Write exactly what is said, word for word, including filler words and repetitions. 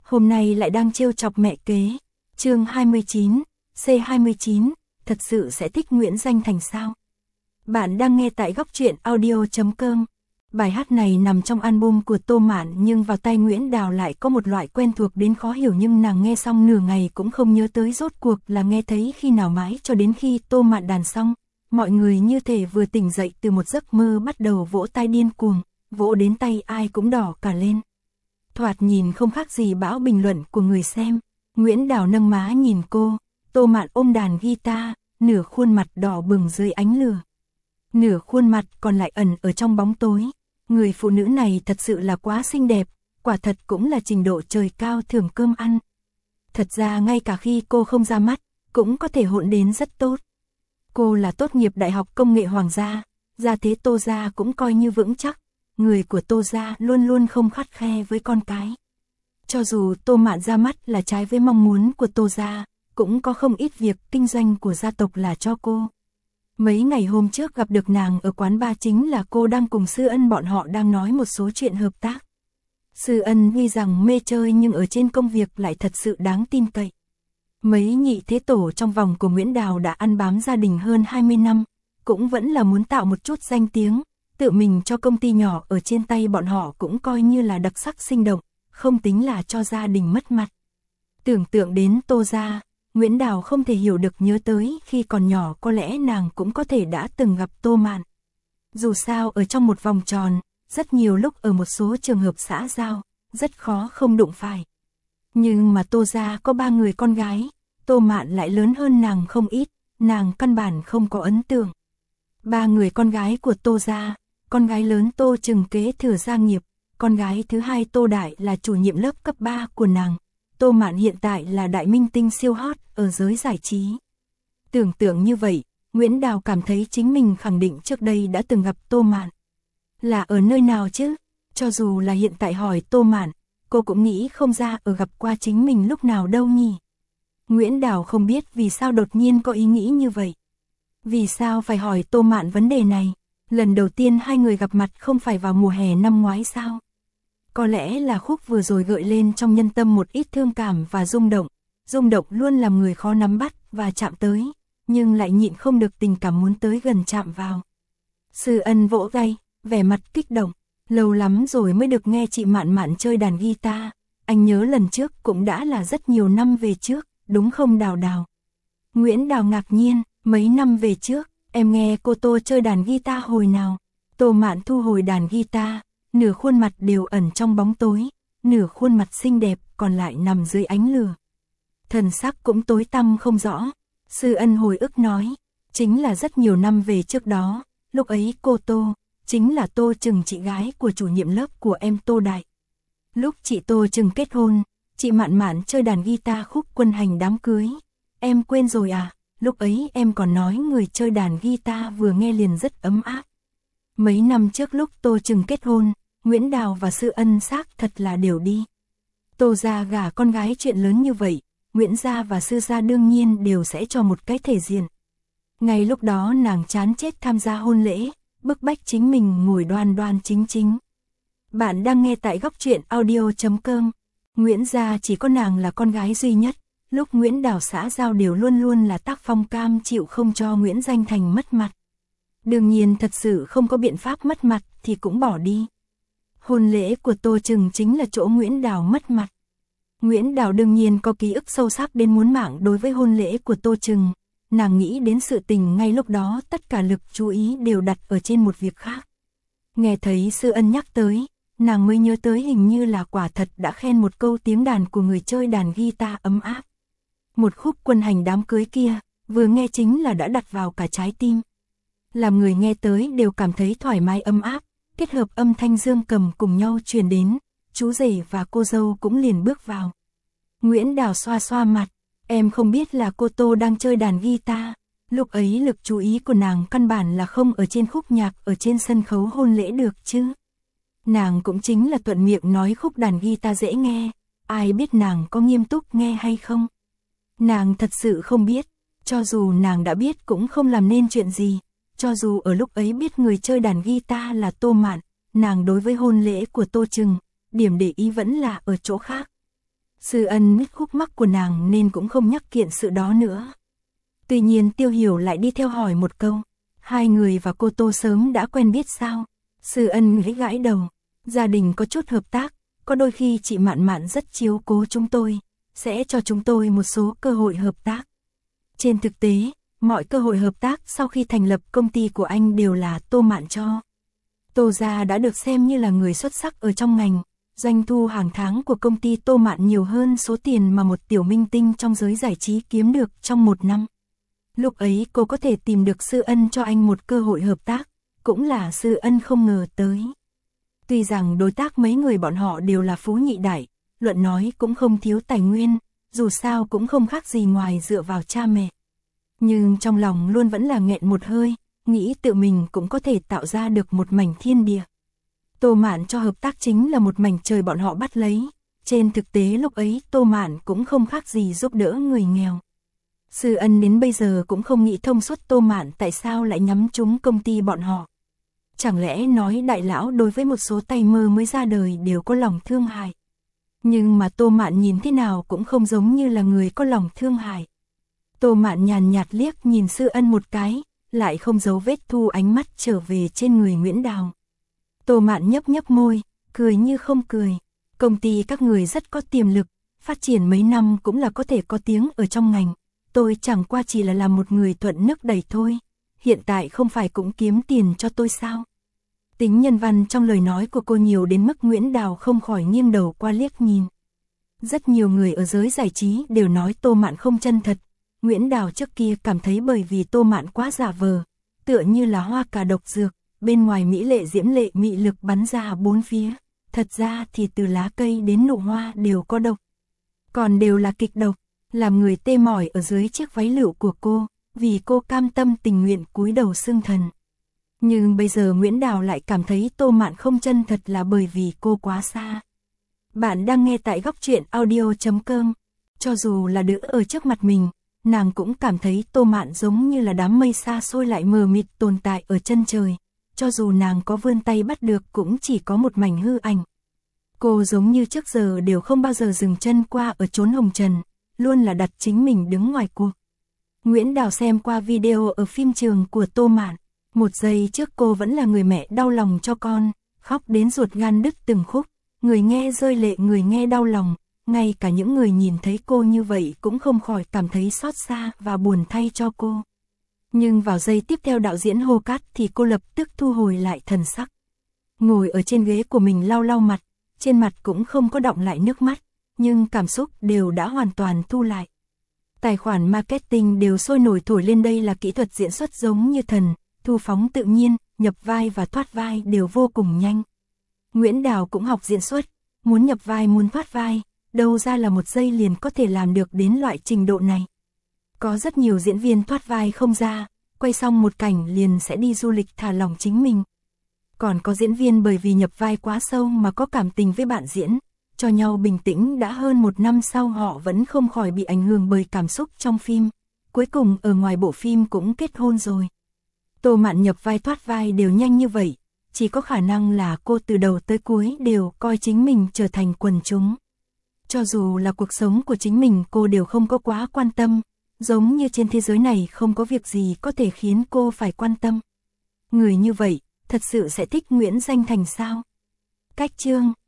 hôm nay lại đang trêu chọc mẹ kế. Chương hai mươi chín, C hai mươi chín, thật sự sẽ thích Nguyễn Danh Thành sao? Bạn đang nghe tại góc truyện audio chấm com. Bài hát này nằm trong album của Tô Mạn nhưng vào tay Nguyễn Đào lại có một loại quen thuộc đến khó hiểu, nhưng nàng nghe xong nửa ngày cũng không nhớ tới rốt cuộc là nghe thấy khi nào, mãi cho đến khi Tô Mạn đàn xong, mọi người như thể vừa tỉnh dậy từ một giấc mơ bắt đầu vỗ tay điên cuồng, vỗ đến tay ai cũng đỏ cả lên. Thoạt nhìn không khác gì bão bình luận của người xem. Nguyễn Đào nâng má nhìn cô, Tô Mạn ôm đàn guitar, nửa khuôn mặt đỏ bừng dưới ánh lửa, nửa khuôn mặt còn lại ẩn ở trong bóng tối. Người phụ nữ này thật sự là quá xinh đẹp, quả thật cũng là trình độ trời cao thưởng cơm ăn. Thật ra ngay cả khi cô không ra mắt, cũng có thể hôn đến rất tốt. Cô là tốt nghiệp Đại học Công nghệ Hoàng gia, gia thế Tô gia cũng coi như vững chắc. Người của Tô gia luôn luôn không khắt khe với con cái. Cho dù Tô Mạn ra mắt là trái với mong muốn của Tô gia, cũng có không ít việc kinh doanh của gia tộc là cho cô. Mấy ngày hôm trước gặp được nàng ở quán bar, chính là cô đang cùng Sư Ân bọn họ đang nói một số chuyện hợp tác. Sư Ân tuy rằng mê chơi nhưng ở trên công việc lại thật sự đáng tin cậy. Mấy nhị thế tổ trong vòng của Nguyễn Đào đã ăn bám gia đình hơn hai mươi năm, cũng vẫn là muốn tạo một chút danh tiếng, tự mình cho công ty nhỏ ở trên tay bọn họ cũng coi như là đặc sắc sinh động, không tính là cho gia đình mất mặt. Tưởng tượng đến Tô gia, Nguyễn Đào không thể hiểu được nhớ tới khi còn nhỏ có lẽ nàng cũng có thể đã từng gặp Tô Mạn. Dù sao ở trong một vòng tròn, rất nhiều lúc ở một số trường hợp xã giao, rất khó không đụng phải. Nhưng mà Tô gia có ba người con gái, Tô Mạn lại lớn hơn nàng không ít, nàng căn bản không có ấn tượng. Ba người con gái của Tô gia, con gái lớn Tô Trừng kế thừa gia nghiệp, con gái thứ hai Tô Đại là chủ nhiệm lớp cấp ba của nàng. Tô Mạn hiện tại là đại minh tinh siêu hot ở giới giải trí. Tưởng tượng như vậy, Nguyễn Đào cảm thấy chính mình khẳng định trước đây đã từng gặp Tô Mạn. Là ở nơi nào chứ? Cho dù là hiện tại hỏi Tô Mạn, cô cũng nghĩ không ra ở gặp qua chính mình lúc nào đâu nhỉ. Nguyễn Đào không biết vì sao đột nhiên có ý nghĩ như vậy. Vì sao phải hỏi Tô Mạn vấn đề này? Lần đầu tiên hai người gặp mặt không phải vào mùa hè năm ngoái sao? Có lẽ là khúc vừa rồi gợi lên trong nhân tâm một ít thương cảm và rung động. Rung động luôn làm người khó nắm bắt và chạm tới, nhưng lại nhịn không được tình cảm muốn tới gần chạm vào. Sư Ân vỗ tay, vẻ mặt kích động. Lâu lắm rồi mới được nghe chị Mạn Mạn chơi đàn guitar. Anh nhớ lần trước cũng đã là rất nhiều năm về trước, đúng không Đào Đào? Nguyễn Đào ngạc nhiên, mấy năm về trước, em nghe cô Tô chơi đàn guitar hồi nào? Tô Mạn thu hồi đàn guitar, nửa khuôn mặt đều ẩn trong bóng tối, nửa khuôn mặt xinh đẹp còn lại nằm dưới ánh lửa. Thần sắc cũng tối tăm không rõ. Sư Ân hồi ức nói, chính là rất nhiều năm về trước đó, lúc ấy cô Tô, chính là Tô Trừng, chị gái của chủ nhiệm lớp của em Tô Đại. Lúc chị Tô Trừng kết hôn, chị Mạn Mạn chơi đàn guitar khúc Quân Hành đám cưới. Em quên rồi à, lúc ấy em còn nói người chơi đàn guitar vừa nghe liền rất ấm áp. Mấy năm trước lúc Tô Trừng kết hôn, Nguyễn Đào và Sư Ân xác thật là đều đi. Tô gia gả con gái chuyện lớn như vậy, Nguyễn gia và Sư gia đương nhiên đều sẽ cho một cái thể diện. Ngay lúc đó nàng chán chết tham gia hôn lễ, bức bách chính mình ngồi đoan đoan chính chính. Bạn đang nghe tại góc truyện audio chấm com. Nguyễn gia chỉ có nàng là con gái duy nhất, lúc Nguyễn Đào xã giao đều luôn luôn là tác phong cam chịu không cho Nguyễn Danh Thành mất mặt. Đương nhiên thật sự không có biện pháp mất mặt thì cũng bỏ đi. Hôn lễ của Tô Trừng chính là chỗ Nguyễn Đào mất mặt. Nguyễn Đào đương nhiên có ký ức sâu sắc đến muốn mạng đối với hôn lễ của Tô Trừng. Nàng nghĩ đến sự tình ngay lúc đó, tất cả lực chú ý đều đặt ở trên một việc khác. Nghe thấy Sư Ân nhắc tới, nàng mới nhớ tới hình như là quả thật đã khen một câu tiếng đàn của người chơi đàn guitar ấm áp. Một khúc Quân Hành đám cưới kia, vừa nghe chính là đã đặt vào cả trái tim. Làm người nghe tới đều cảm thấy thoải mái ấm áp, kết hợp âm thanh dương cầm cùng nhau truyền đến, chú rể và cô dâu cũng liền bước vào. Nguyễn Đào xoa xoa mặt, em không biết là cô Tô đang chơi đàn guitar. Lúc ấy lực chú ý của nàng căn bản là không ở trên khúc nhạc ở trên sân khấu hôn lễ được chứ. Nàng cũng chính là thuận miệng nói khúc đàn guitar dễ nghe, ai biết nàng có nghiêm túc nghe hay không. Nàng thật sự không biết, cho dù nàng đã biết cũng không làm nên chuyện gì. Cho dù ở lúc ấy biết người chơi đàn guitar là Tô Mạn, nàng đối với hôn lễ của Tô Trừng, điểm để ý vẫn là ở chỗ khác. Sư Ân biết khúc mắc của nàng nên cũng không nhắc kiện sự đó nữa. Tuy nhiên Tiêu Hiểu lại đi theo hỏi một câu, hai người và cô Tô sớm đã quen biết sao? Sư Ân gãi gãi đầu, gia đình có chút hợp tác, có đôi khi chị Mạn Mạn rất chiếu cố chúng tôi, sẽ cho chúng tôi một số cơ hội hợp tác. Trên thực tế, mọi cơ hội hợp tác sau khi thành lập công ty của anh đều là Tô Mạn cho. Tô gia đã được xem như là người xuất sắc ở trong ngành, doanh thu hàng tháng của công ty Tô Mạn nhiều hơn số tiền mà một tiểu minh tinh trong giới giải trí kiếm được trong một năm. Lúc ấy cô có thể tìm được Sư Ân cho anh một cơ hội hợp tác, cũng là Sư Ân không ngờ tới. Tuy rằng đối tác mấy người bọn họ đều là phú nhị đại, luận nói cũng không thiếu tài nguyên, dù sao cũng không khác gì ngoài dựa vào cha mẹ. Nhưng trong lòng luôn vẫn là nghẹn một hơi, nghĩ tự mình cũng có thể tạo ra được một mảnh thiên địa. Tô Mạn cho hợp tác chính là một mảnh trời bọn họ bắt lấy, trên thực tế lúc ấy Tô Mạn cũng không khác gì giúp đỡ người nghèo. Sư Ân đến bây giờ cũng không nghĩ thông suốt Tô Mạn tại sao lại nhắm trúng công ty bọn họ. Chẳng lẽ nói đại lão đối với một số tay mơ mới ra đời đều có lòng thương hại. Nhưng mà Tô Mạn nhìn thế nào cũng không giống như là người có lòng thương hại. Tô Mạn nhàn nhạt liếc nhìn Sư Ân một cái, lại không giấu vết thu ánh mắt trở về trên người Nguyễn Đào. Tô Mạn nhấp nhấp môi, cười như không cười. Công ty các người rất có tiềm lực, phát triển mấy năm cũng là có thể có tiếng ở trong ngành. Tôi chẳng qua chỉ là làm một người thuận nước đẩy thôi. Hiện tại không phải cũng kiếm tiền cho tôi sao? Tính nhân văn trong lời nói của cô nhiều đến mức Nguyễn Đào không khỏi nghiêng đầu qua liếc nhìn. Rất nhiều người ở giới giải trí đều nói Tô Mạn không chân thật. Nguyễn Đào trước kia cảm thấy bởi vì Tô Mạn quá giả vờ, tựa như là hoa cà độc dược, bên ngoài mỹ lệ diễm lệ mị lực bắn ra bốn phía. Thật ra thì từ lá cây đến nụ hoa đều có độc. Còn đều là kịch độc, làm người tê mỏi ở dưới chiếc váy lựu của cô, vì cô cam tâm tình nguyện cúi đầu xưng thần. Nhưng bây giờ Nguyễn Đào lại cảm thấy Tô Mạn không chân thật là bởi vì cô quá xa. Bạn đang nghe tại góc truyện audio chấm com. Cho dù là đứa ở trước mặt mình, nàng cũng cảm thấy Tô Mạn giống như là đám mây xa xôi lại mờ mịt tồn tại ở chân trời. Cho dù nàng có vươn tay bắt được cũng chỉ có một mảnh hư ảnh. Cô giống như trước giờ đều không bao giờ dừng chân qua ở chốn hồng trần, luôn là đặt chính mình đứng ngoài cuộc. Nguyễn Đào xem qua video ở phim trường của Tô Mạn. Một giây trước cô vẫn là người mẹ đau lòng cho con, khóc đến ruột gan đứt từng khúc, người nghe rơi lệ người nghe đau lòng, ngay cả những người nhìn thấy cô như vậy cũng không khỏi cảm thấy xót xa và buồn thay cho cô. Nhưng vào giây tiếp theo đạo diễn hô cắt thì cô lập tức thu hồi lại thần sắc. Ngồi ở trên ghế của mình lau lau mặt, trên mặt cũng không có đọng lại nước mắt, nhưng cảm xúc đều đã hoàn toàn thu lại. Tài khoản marketing đều sôi nổi thổi lên đây là kỹ thuật diễn xuất giống như thần, thu phóng tự nhiên, nhập vai và thoát vai đều vô cùng nhanh. Nguyễn Đào cũng học diễn xuất, muốn nhập vai muốn thoát vai, đâu ra là một giây liền có thể làm được đến loại trình độ này. Có rất nhiều diễn viên thoát vai không ra, quay xong một cảnh liền sẽ đi du lịch thả lỏng chính mình. Còn có diễn viên bởi vì nhập vai quá sâu mà có cảm tình với bạn diễn, cho nhau bình tĩnh đã hơn một năm sau họ vẫn không khỏi bị ảnh hưởng bởi cảm xúc trong phim. Cuối cùng ở ngoài bộ phim cũng kết hôn rồi. Tô Mạn nhập vai thoát vai đều nhanh như vậy, chỉ có khả năng là cô từ đầu tới cuối đều coi chính mình trở thành quần chúng. Cho dù là cuộc sống của chính mình cô đều không có quá quan tâm, giống như trên thế giới này không có việc gì có thể khiến cô phải quan tâm. Người như vậy, thật sự sẽ thích Nguyễn Danh Thành sao? Cách chương